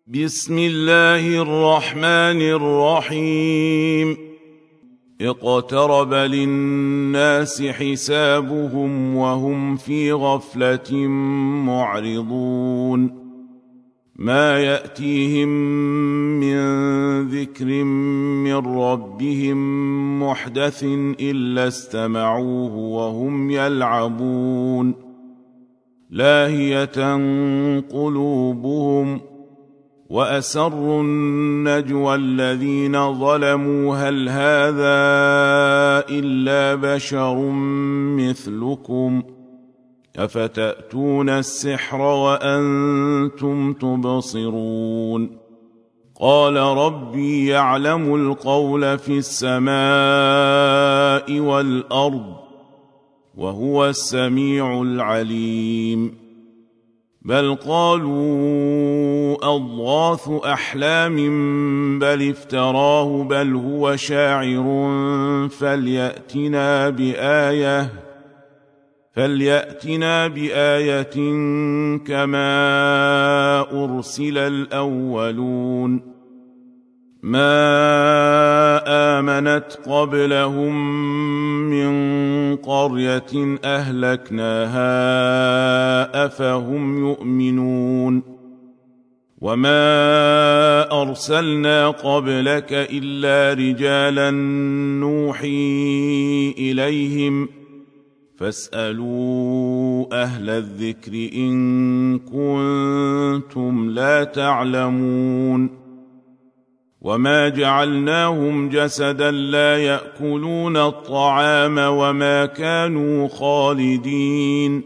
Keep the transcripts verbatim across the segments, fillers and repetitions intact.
بسم الله الرحمن الرحيم اقترب للناس حسابهم وهم في غفلة معرضون ما يأتيهم من ذكر من ربهم محدث إلا استمعوه وهم يلعبون لاهية قلوبهم وأسروا النجوى الذين ظلموا هل هذا إلا بشر مثلكم أفتأتون السحر وأنتم تبصرون قال ربي يعلم القول في السماء والأرض وهو السميع العليم بل قالوا أضغاث أحلام بل افتراه بل هو شاعر فليأتنا بآية فليأتنا بآية كما أرسل الأولون ما آمنت قبلهم من قرية أهلكناها أفهم يؤمنون وما أرسلنا قبلك إلا رجالا نوحي إليهم فاسألوا أهل الذكر إن كنتم لا تعلمون وما جعلناهم جسدا لا يأكلون الطعام وما كانوا خالدين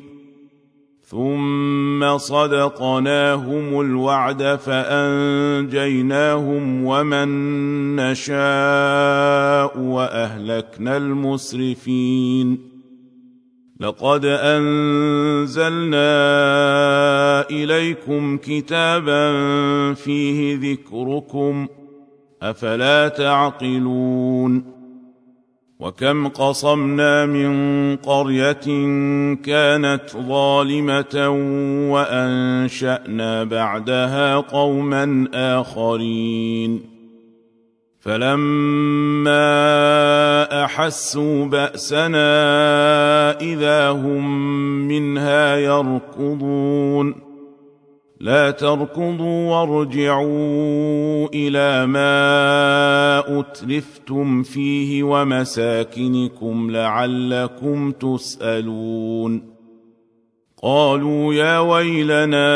ثم صدقناهم الوعد فأنجيناهم ومن نشاء وأهلكنا المسرفين لقد أنزلنا إليكم كتابا فيه ذكركم أفلا تعقلون وكم قصمنا من قرية كانت ظالمة وأنشأنا بعدها قوما آخرين فلما أحسوا بأسنا إذا هم منها يركضون لا تركضوا وارجعوا إلى ما أترفتم فيه ومساكنكم لعلكم تسألون قالوا يا ويلنا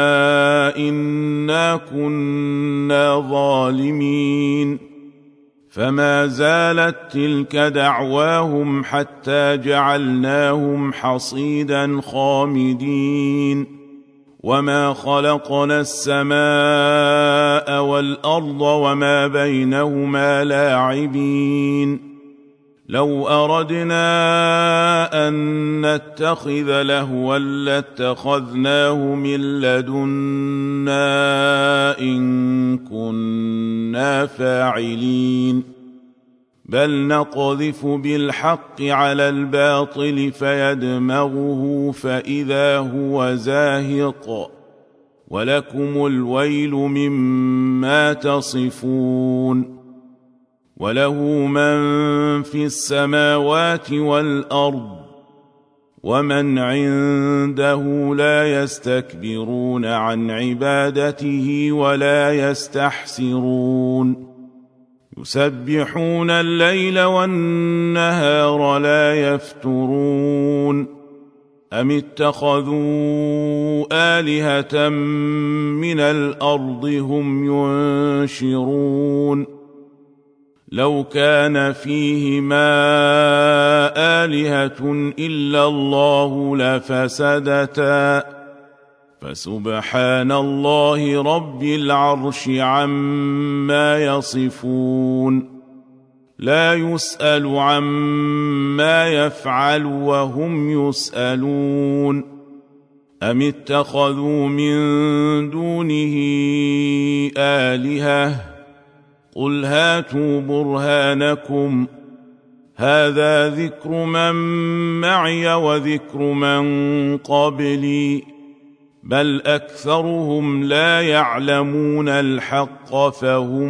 إنا كنا ظالمين فما زالت تلك دعواهم حتى جعلناهم حصيدا خامدين وما خلقنا السماء والأرض وما بينهما لاعبين لو أردنا أن نتخذ لهوا لاتخذناه من لدنا إن كنا فاعلين بل نقذف بالحق على الباطل فيدمغه فإذا هو زاهق ولكم الويل مما تصفون وله من في السماوات والأرض ومن عنده لا يستكبرون عن عبادته ولا يستحسرون يسبحون الليل والنهار لا يفترون أم اتخذوا آلهة من الأرض هم ينشرون لو كان فيهما آلهة إلا الله لفسدتا فسبحان الله رب العرش عما يصفون لا يسأل عما يفعل وهم يسألون أم اتخذوا من دونه آلهة قل هاتوا برهانكم هذا ذكر من معي وذكر من قبلي بل أكثرهم لا يعلمون الحق فهم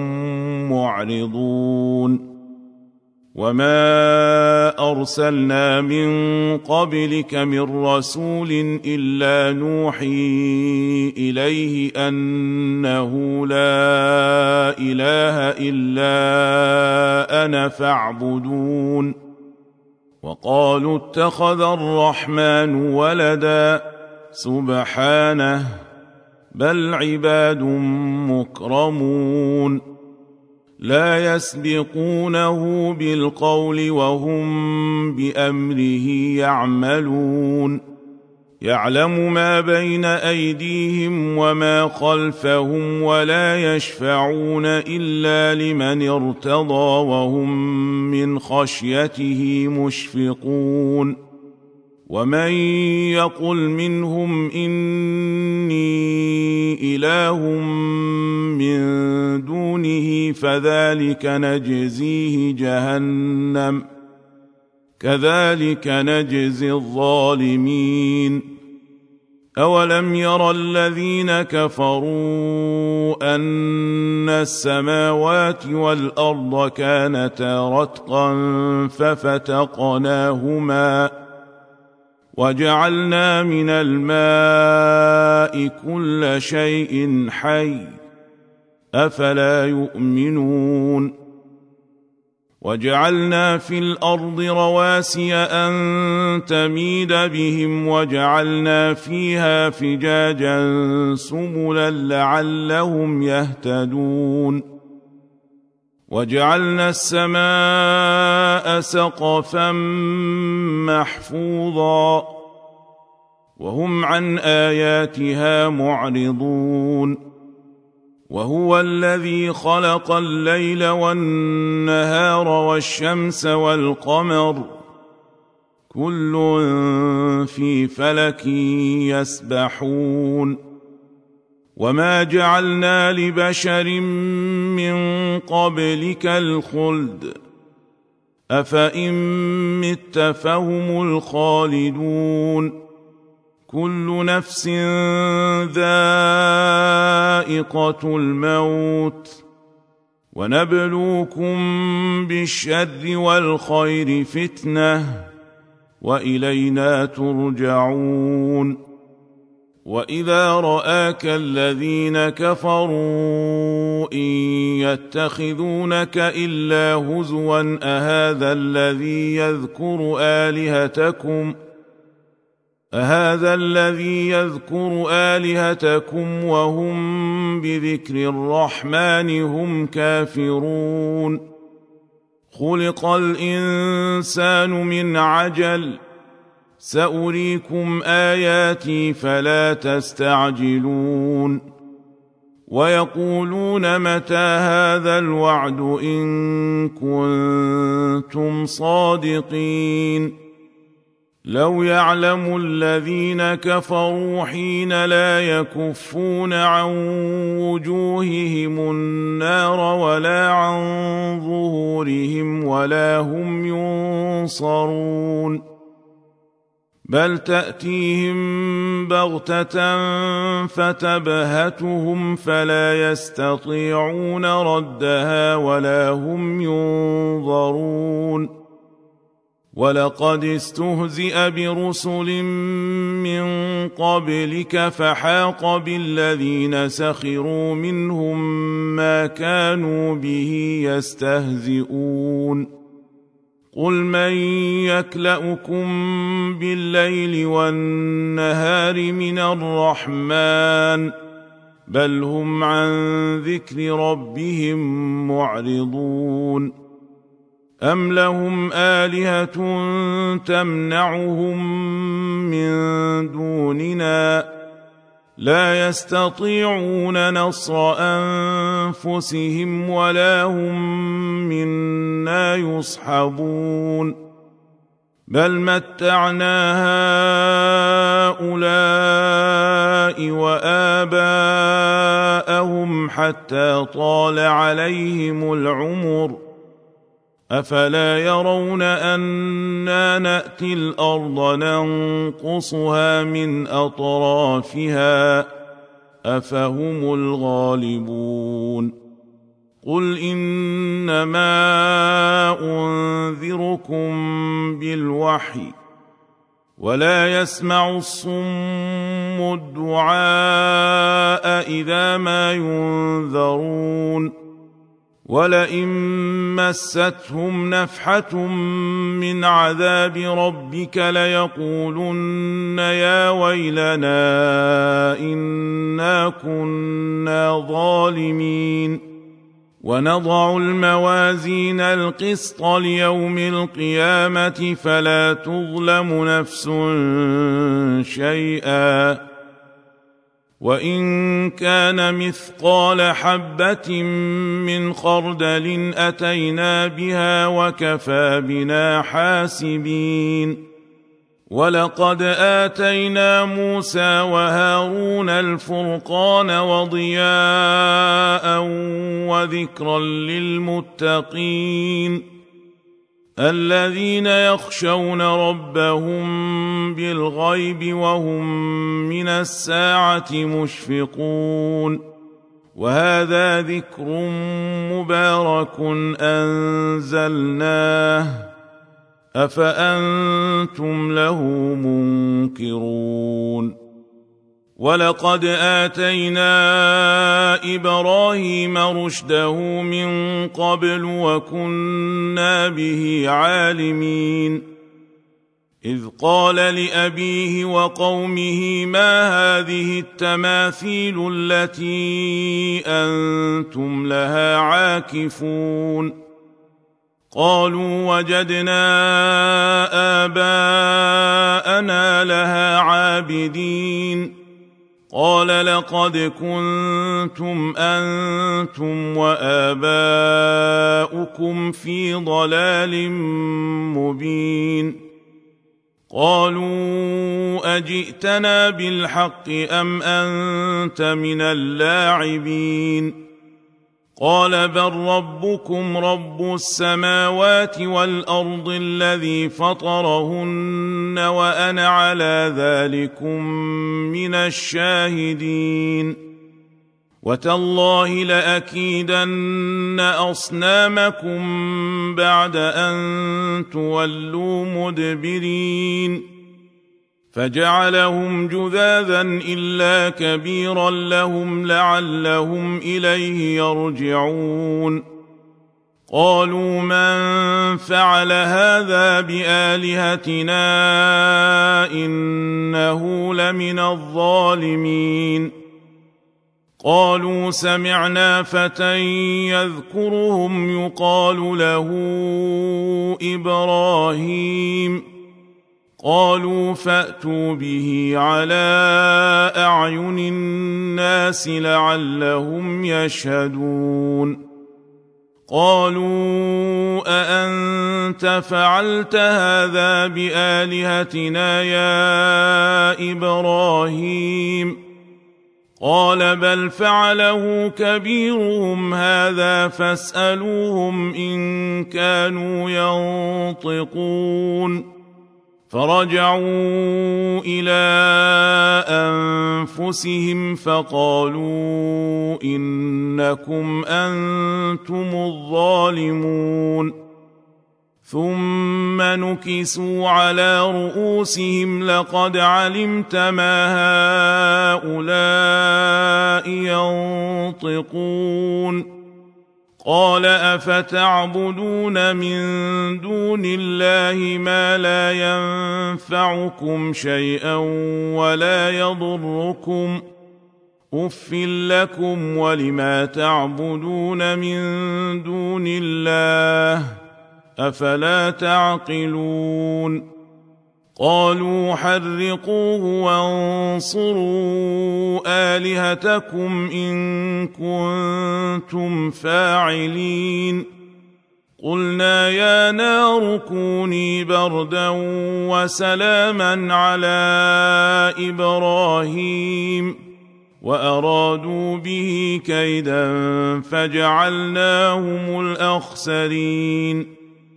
معرضون وما أرسلنا من قبلك من رسول إلا نوحي إليه أنه لا إله إلا أنا فاعبدون وقالوا اتخذ الرحمن ولدا سبحانه بل عباد مكرمون لا يسبقونه بالقول وهم بأمره يعملون يعلم ما بين أيديهم وما خلفهم ولا يشفعون إلا لمن ارتضى وهم من خشيته مشفقون ومن يقل منهم إني إله من دونه فذلك نجزيه جهنم كذلك نجزي الظالمين أولم ير الذين كفروا أن السماوات والأرض كانتا رتقا ففتقناهما وجعلنا من الماء كل شيء حي أفلا يؤمنون وجعلنا في الأرض رواسي أن تميد بهم وجعلنا فيها فجاجا سبلا لعلهم يهتدون وجعلنا السماء سقفا محفوظا وهم عن آياتها معرضون وهو الذي خلق الليل والنهار والشمس والقمر كل في فلك يسبحون وما جعلنا لبشر من قبلك الخلد أفإن مت فهم الخالدون كل نفس ذائقة الموت ونبلوكم بالشر والخير فتنة وإلينا ترجعون وإذا رآك الذين كفروا إن يتخذونك إلا هزوا أهذا الذي يذكر آلهتكم أهذا الذي يذكر آلهتكم وهم بذكر الرحمن هم كافرون خلق الإنسان من عجل سأريكم آياتي فلا تستعجلون ويقولون متى هذا الوعد إن كنتم صادقين لو يعلم الذين كفروا حين لا يكفون عن وجوههم النار ولا عن ظهورهم ولا هم ينصرون بل تأتيهم بغتة فتبهتهم فلا يستطيعون ردها ولا هم ينظرون ولقد استهزئ برسل من قبلك فحاق بالذين سخروا منهم ما كانوا به يستهزئون قل من يكلؤكم بالليل والنهار من الرحمن بل هم عن ذكر ربهم معرضون أم لهم آلهة تمنعهم من دوننا لا يستطيعون نصر أنفسهم ولا هم منا يصحبون بل متعنا هؤلاء وآباءهم حتى طال عليهم العمر أفلا يرون أنا نأتي الأرض ننقصها من أطرافها أفهم الغالبون قل إنما أنذركم بالوحي ولا يسمع الصم الدعاء إذا ما ينذرون ولئن مستهم نفحة من عذاب ربك ليقولن يا ويلنا إنا كنا ظالمين ونضع الموازين القسط ليوم القيامة فلا تظلم نفس شيئا وإن كان مثقال حبة من خردل أتينا بها وكفى بنا حاسبين ولقد آتينا موسى وهارون الفرقان وضياء وذكرا للمتقين الذين يخشون ربهم بالغيب وهم من الساعة مشفقون وهذا ذكر مبارك أنزلناه أفأنتم له منكرون ولقد آتينا إبراهيم رشده من قبل وكنا به عالمين إذ قال لأبيه وقومه ما هذه التماثيل التي أنتم لها عاكفون قالوا وجدنا آباءنا لها عابدين قال لقد كنتم أنتم وآباؤكم في ضلال مبين قالوا أجئتنا بالحق أم أنت من اللاعبين قال بل ربكم رب السماوات والأرض الذي فطرهن وأنا على ذلكم من الشاهدين وتالله لأكيدن أصنامكم بعد أن تولوا مدبرين فجعلهم جذاذا إلا كبيرا لهم لعلهم إليه يرجعون قالوا من فعل هذا بآلهتنا إنه لمن الظالمين قالوا سمعنا فتى يذكرهم يقال له إبراهيم قالوا فأتوا به على أعين الناس لعلهم يشهدون قالوا أأنت فعلت هذا بآلهتنا يا إبراهيم قال بل فعله كبيرهم هذا فاسألوهم إن كانوا ينطقون فرجعوا إلى أنفسهم فقالوا إنكم أنتم الظالمون ثم نكسوا على رؤوسهم لقد علمت ما هؤلاء ينطقون قال أفتعبدون من دون الله ما لا ينفعكم شيئا ولا يضركم أف لكم ولما تعبدون من دون الله أفلا تعقلون قالوا حرقوه وانصروا آلهتكم إن كنتم فاعلين قلنا يا نار كوني بردا وسلاما على إبراهيم وأرادوا به كيدا فجعلناهم الأخسرين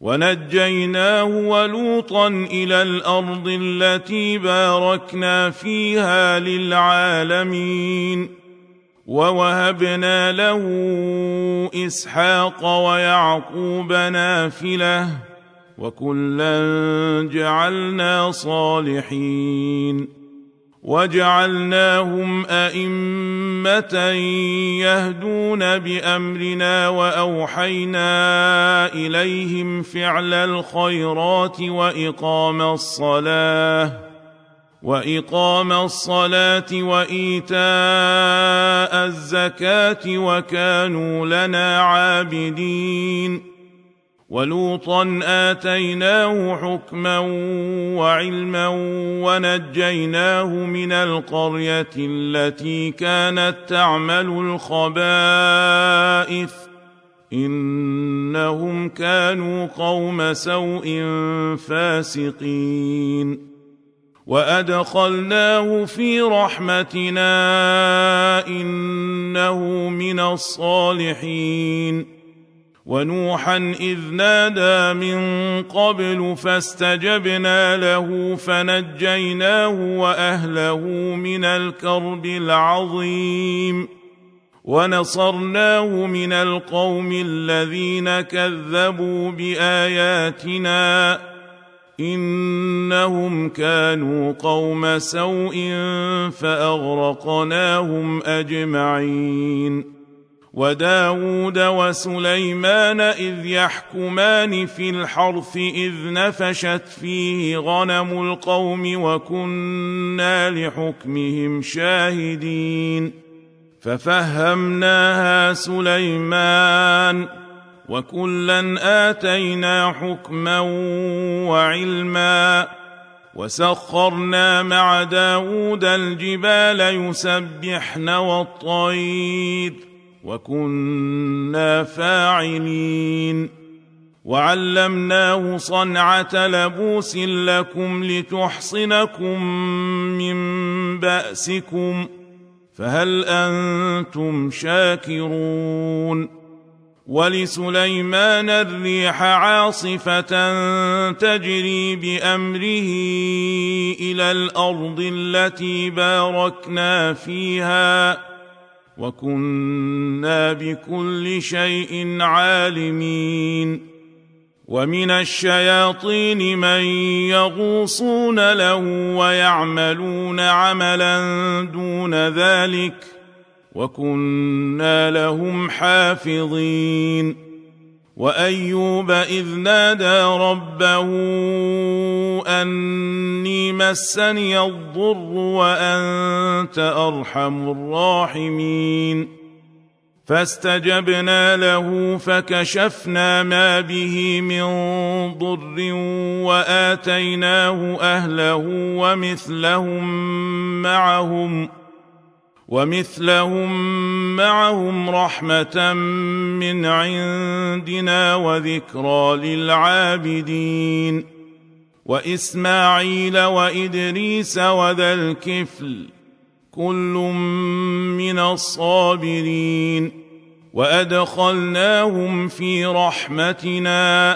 ونجيناه ولوطا إلى الأرض التي باركنا فيها للعالمين ووهبنا له إسحاق ويعقوب نافلة وكلا جعلنا صالحين وجعلناهم أئمة يهدون بأمرنا وأوحينا إليهم فعل الخيرات وإقام الصلاة وإقام الصلاة وإيتاء الزكاة وكانوا لنا عابدين ولوطا آتيناه حكما وعلما ونجيناه من القرية التي كانت تعمل الخبائث إنهم كانوا قوم سوء فاسقين وأدخلناه في رحمتنا إنه من الصالحين ونوحا إذ نادى من قبل فاستجبنا له فنجيناه وأهله من الكرب العظيم ونصرناه من القوم الذين كذبوا بآياتنا إنهم كانوا قوم سوء فأغرقناهم أجمعين وداود وسليمان إذ يحكمان في الحرث إذ نفشت فيه غنم القوم وكنا لحكمهم شاهدين ففهمناها سليمان وكلا آتينا حكما وعلما وسخرنا مع داود الجبال يسبحن والطير وكنا فاعلين وعلمناه صنعة لبوس لكم لتحصنكم من بأسكم فهل أنتم شاكرون ولسليمان الريح عاصفة تجري بأمره إلى الأرض التي باركنا فيها وكنا بكل شيء عالمين ومن الشياطين من يغوصون له ويعملون عملا دون ذلك وكنا لهم حافظين وأيوب إذ نادى ربه أني مسني الضر وأنت أرحم الراحمين فاستجبنا له فكشفنا ما به من ضر وآتيناه أهله ومثلهم معهم ومثلهم معهم رحمة من عندنا وذكرى للعابدين وإسماعيل وإدريس وذا الكفل كل من الصابرين وأدخلناهم في رحمتنا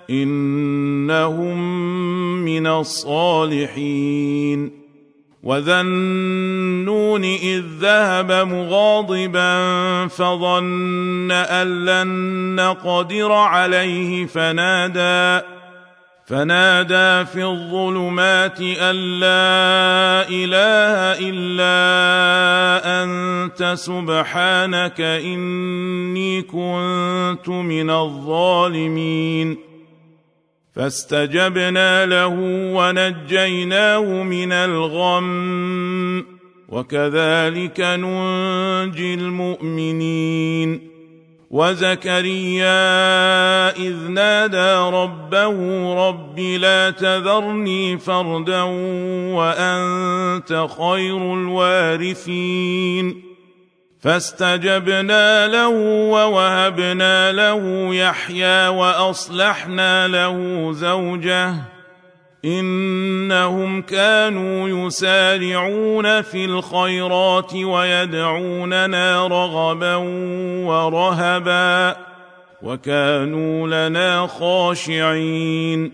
إنهم من الصالحين وذا النون إذ ذهب مغاضبا فظن أن لن نقدر عليه فنادى فنادى في الظلمات أن لا إله إلا أنت سبحانك إني كنت من الظالمين فاستجبنا له ونجيناه من الغم وكذلك ننجي المؤمنين وزكريا إذ نادى ربه رب لا تذرني فردا وأنت خير الوارثين فاستجبنا له ووهبنا له يحيى وأصلحنا له زوجه إنهم كانوا يسارعون في الخيرات ويدعوننا رغبا ورهبا وكانوا لنا خاشعين.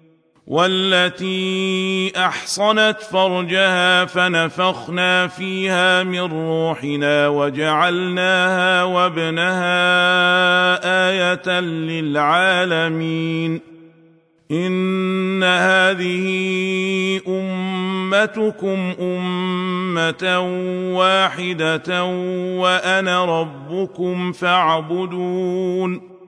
والتي أحصنت فرجها فنفخنا فيها من روحنا وجعلناها وابنها آية للعالمين. إن هذه أمتكم أمة واحدة وأنا ربكم فاعبدون.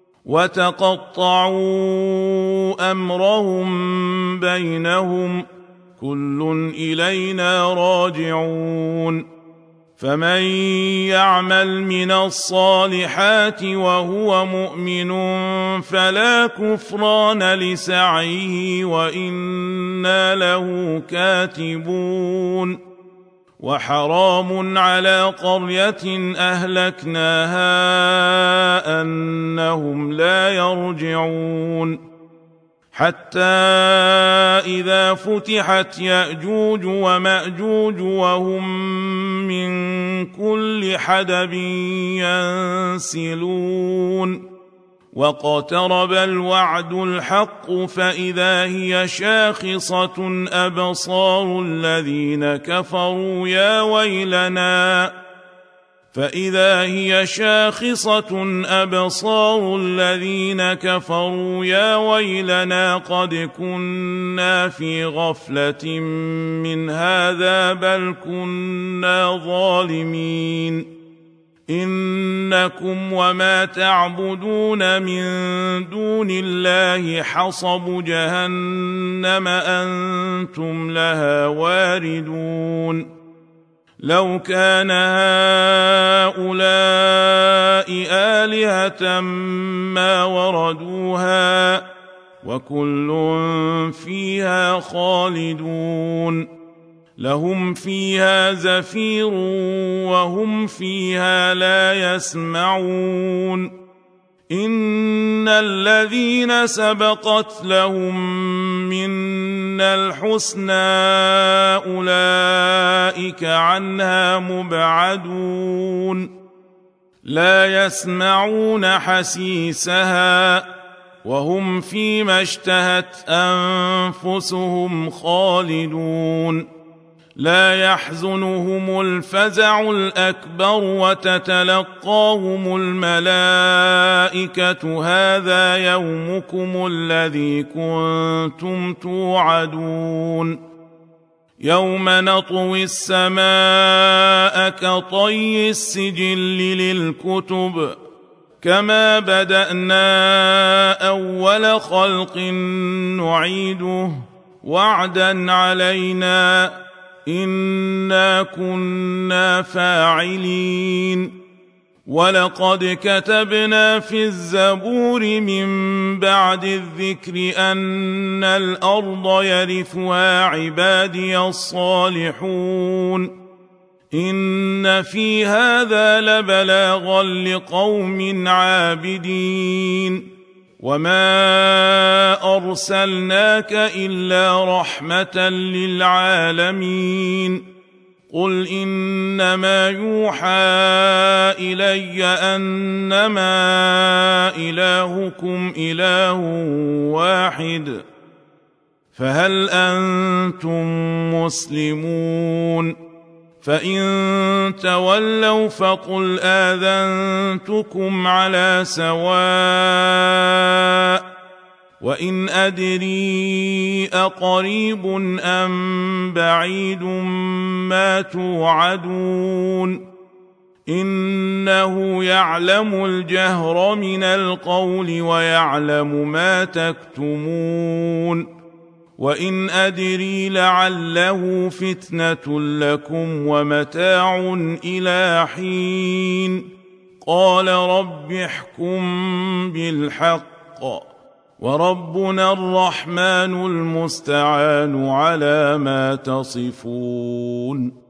وتقطعوا أمرهم بينهم كل إلينا راجعون. فمن يعمل من الصالحات وهو مؤمن فلا كفران لسعيه وإنا له كاتبون. وحرام على قرية أهلكناها أنهم لا يرجعون. حتى إذا فتحت يأجوج ومأجوج وهم من كل حدب ينسلون. واقترب الوعد الحق فإذا هي شاخصة أبصار الذين كفروا يا ويلنا فإذا هي شاخصة أبصار الذين كفروا يا ويلنا قد كنا في غفلة من هذا بل كنا ظالمين. إنكم وما تعبدون من دون الله حصب جهنم أنتم لها واردون. لو كان هؤلاء آلهة ما وردوها وكل فيها خالدون. لهم فيها زفير وهم فيها لا يسمعون. إن الذين سبقت لهم منا الحسنى أولئك عنها مبعدون. لا يسمعون حسيسها وهم فيما اشتهت أنفسهم خالدون. لا يحزنهم الفزع الأكبر وتتلقاهم الملائكة هذا يومكم الذي كنتم توعدون. يوم نطوي السماء كطي السجل للكتب كما بدأنا أول خلق نعيده وعدا علينا إنا كنا فاعلين. ولقد كتبنا في الزبور من بعد الذكر أن الأرض يرثها عبادي الصالحون. إن في هذا لبلاغا لقوم عابدين. وما أرسلناك إلا رحمة للعالمين. قل إنما يوحى إلي أنما إلهكم إله واحد فهل أنتم مسلمون؟ فإن تولوا فقل آذنتكم على سواء. وإن أدري أقريب أم بعيد ما توعدون إنه يعلم الجهر من القول ويعلم ما تكتمون. وإن أدري لعله فتنة لكم ومتاع إلى حين. قال رب احكم بالحق وربنا الرحمن المستعان على ما تصفون.